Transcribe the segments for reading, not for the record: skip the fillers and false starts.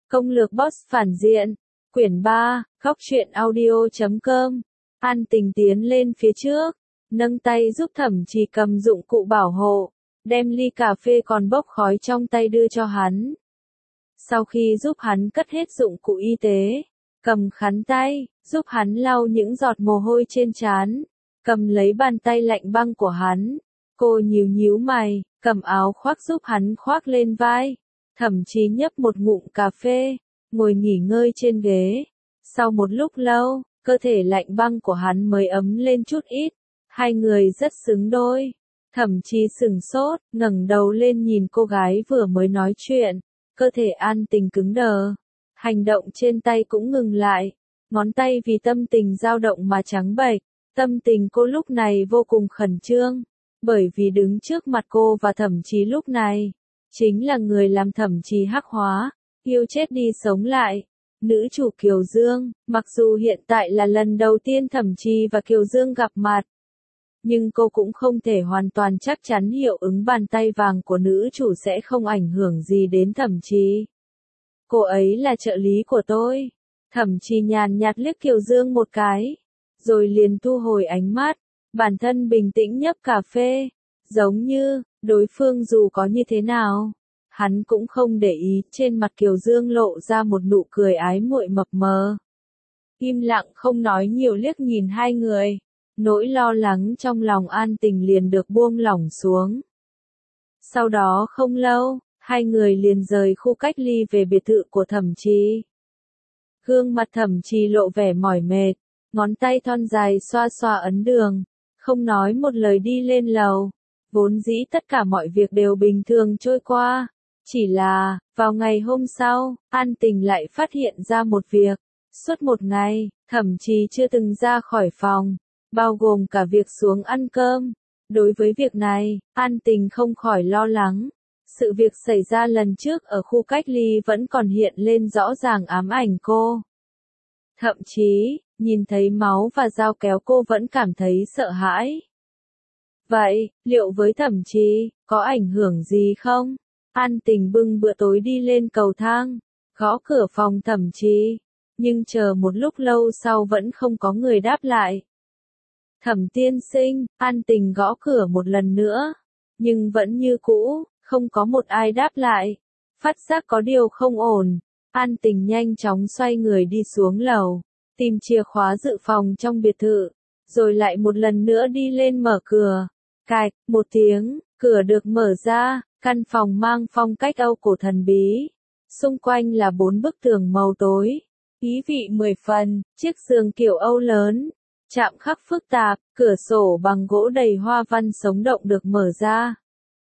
Công lược boss phản diện. Quyển 3, Góc truyện audio.com. An Tình tiến lên phía trước, nâng tay giúp Thẩm Trì cầm dụng cụ bảo hộ, đem ly cà phê còn bốc khói trong tay đưa cho hắn. Sau khi giúp hắn cất hết dụng cụ y tế, cầm khăn tay, giúp hắn lau những giọt mồ hôi trên trán, cầm lấy bàn tay lạnh băng của hắn, cô nhíu nhíu mày, cầm áo khoác giúp hắn khoác lên vai. Thẩm Chí nhấp một ngụm cà phê, ngồi nghỉ ngơi trên ghế. Sau một lúc lâu, cơ thể lạnh băng của hắn mới ấm lên chút ít. Hai người rất xứng đôi. Thẩm Chí sừng sốt, ngẩng đầu lên nhìn cô gái vừa mới nói chuyện. Cơ thể An Tình cứng đờ. Hành động trên tay cũng ngừng lại. Ngón tay vì tâm tình dao động mà trắng bệch. Tâm tình cô lúc này vô cùng khẩn trương. Bởi vì đứng trước mặt cô và Thẩm Chí lúc này chính là người làm Thẩm Chí hắc hóa, yêu chết đi sống lại. Nữ chủ Kiều Dương, mặc dù hiện tại là lần đầu tiên Thẩm Chí và Kiều Dương gặp mặt, nhưng cô cũng không thể hoàn toàn chắc chắn hiệu ứng bàn tay vàng của nữ chủ sẽ không ảnh hưởng gì đến Thẩm Chí. Cô ấy là trợ lý của tôi. Thẩm Chí nhàn nhạt liếc Kiều Dương một cái, rồi liền thu hồi ánh mắt, bản thân bình tĩnh nhấp cà phê, giống như đối phương dù có như thế nào, hắn cũng không để ý. Trên mặt Kiều Dương lộ ra một nụ cười ái muội mập mờ. Im lặng không nói nhiều liếc nhìn hai người, nỗi lo lắng trong lòng An Tình liền được buông lỏng xuống. Sau đó không lâu, hai người liền rời khu cách ly về biệt thự của Thẩm Chí. Gương mặt Thẩm Chí lộ vẻ mỏi mệt, ngón tay thon dài xoa xoa ấn đường, không nói một lời đi lên lầu. Vốn dĩ tất cả mọi việc đều bình thường trôi qua. Chỉ là, vào ngày hôm sau, An Tình lại phát hiện ra một việc. Suốt một ngày, Thẩm Chí chưa từng ra khỏi phòng, bao gồm cả việc xuống ăn cơm. Đối với việc này, An Tình không khỏi lo lắng. Sự việc xảy ra lần trước ở khu cách ly vẫn còn hiện lên rõ ràng ám ảnh cô. Thậm chí, nhìn thấy máu và dao kéo cô vẫn cảm thấy sợ hãi. Vậy, liệu với Thẩm Chí, có ảnh hưởng gì không? An Tình bưng bữa tối đi lên cầu thang, gõ cửa phòng Thẩm Chí, nhưng chờ một lúc lâu sau vẫn không có người đáp lại. Thẩm tiên sinh, An Tình gõ cửa một lần nữa, nhưng vẫn như cũ, không có một ai đáp lại. Phát giác có điều không ổn, An Tình nhanh chóng xoay người đi xuống lầu, tìm chìa khóa dự phòng trong biệt thự, rồi lại một lần nữa đi lên mở cửa. Cạch, một tiếng, cửa được mở ra, căn phòng mang phong cách Âu cổ thần bí. Xung quanh là 4 bức tường màu tối, ý vị 10 phần, chiếc giường kiểu Âu lớn, chạm khắc phức tạp, cửa sổ bằng gỗ đầy hoa văn sống động được mở ra.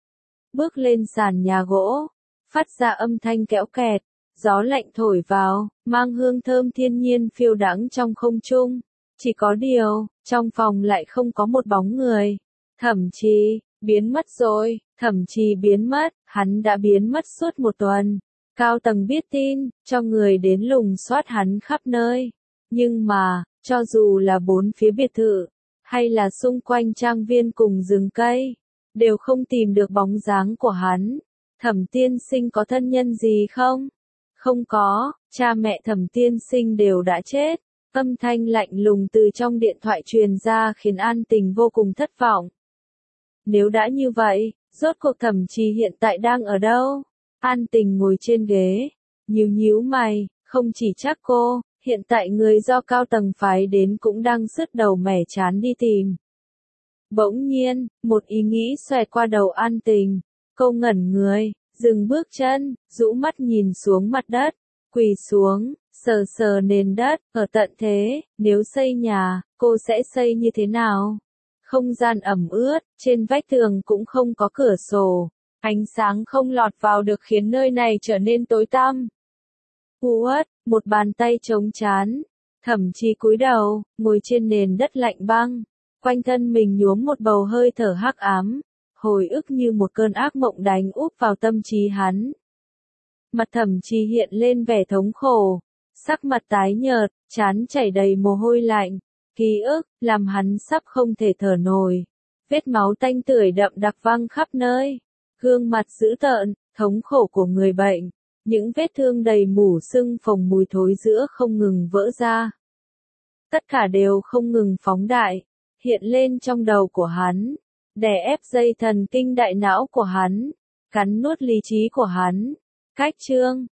Bước lên sàn nhà gỗ, phát ra âm thanh kéo kẹt, gió lạnh thổi vào, mang hương thơm thiên nhiên phiêu đãng trong không trung. Chỉ có điều, trong phòng lại không có một bóng người. Thẩm Chí, biến mất rồi. Thẩm Chí biến mất, hắn đã biến mất suốt một tuần. Cao tầng biết tin, cho người đến lùng soát hắn khắp nơi. Nhưng mà, cho dù là bốn phía biệt thự, hay là xung quanh trang viên cùng rừng cây, đều không tìm được bóng dáng của hắn. Thẩm tiên sinh có thân nhân gì không? Không có, cha mẹ Thẩm tiên sinh đều đã chết. Âm thanh lạnh lùng từ trong điện thoại truyền ra khiến An Tình vô cùng thất vọng. Nếu đã như vậy, rốt cuộc Thẩm Chí hiện tại đang ở đâu? An Tình ngồi trên ghế, nhíu nhíu mày, không chỉ chắc cô, hiện tại người do cao tầng phái đến cũng đang sứt đầu mẻ chán đi tìm. Bỗng nhiên, một ý nghĩ xoẹt qua đầu An Tình, cô ngẩn người, dừng bước chân, rũ mắt nhìn xuống mặt đất, quỳ xuống, sờ sờ nền đất. Ở tận thế, nếu xây nhà, cô sẽ xây như thế nào? Không gian ẩm ướt, trên vách tường cũng không có cửa sổ, ánh sáng không lọt vào được khiến nơi này trở nên tối tăm. Uất, một bàn tay trống trán, Thẩm Chí cúi đầu, ngồi trên nền đất lạnh băng, quanh thân mình nhuốm một bầu hơi thở hắc ám, hồi ức như một cơn ác mộng đánh úp vào tâm trí hắn. Mặt Thẩm Chí hiện lên vẻ thống khổ, sắc mặt tái nhợt, trán chảy đầy mồ hôi lạnh. Ký ức, làm hắn sắp không thể thở nổi. Vết máu tanh tưởi đậm đặc văng khắp nơi. Gương mặt dữ tợn, thống khổ của người bệnh. Những vết thương đầy mủ sưng phồng mùi thối giữa không ngừng vỡ ra. Tất cả đều không ngừng phóng đại, hiện lên trong đầu của hắn, đè ép dây thần kinh đại não của hắn, cắn nuốt lý trí của hắn. Cách chương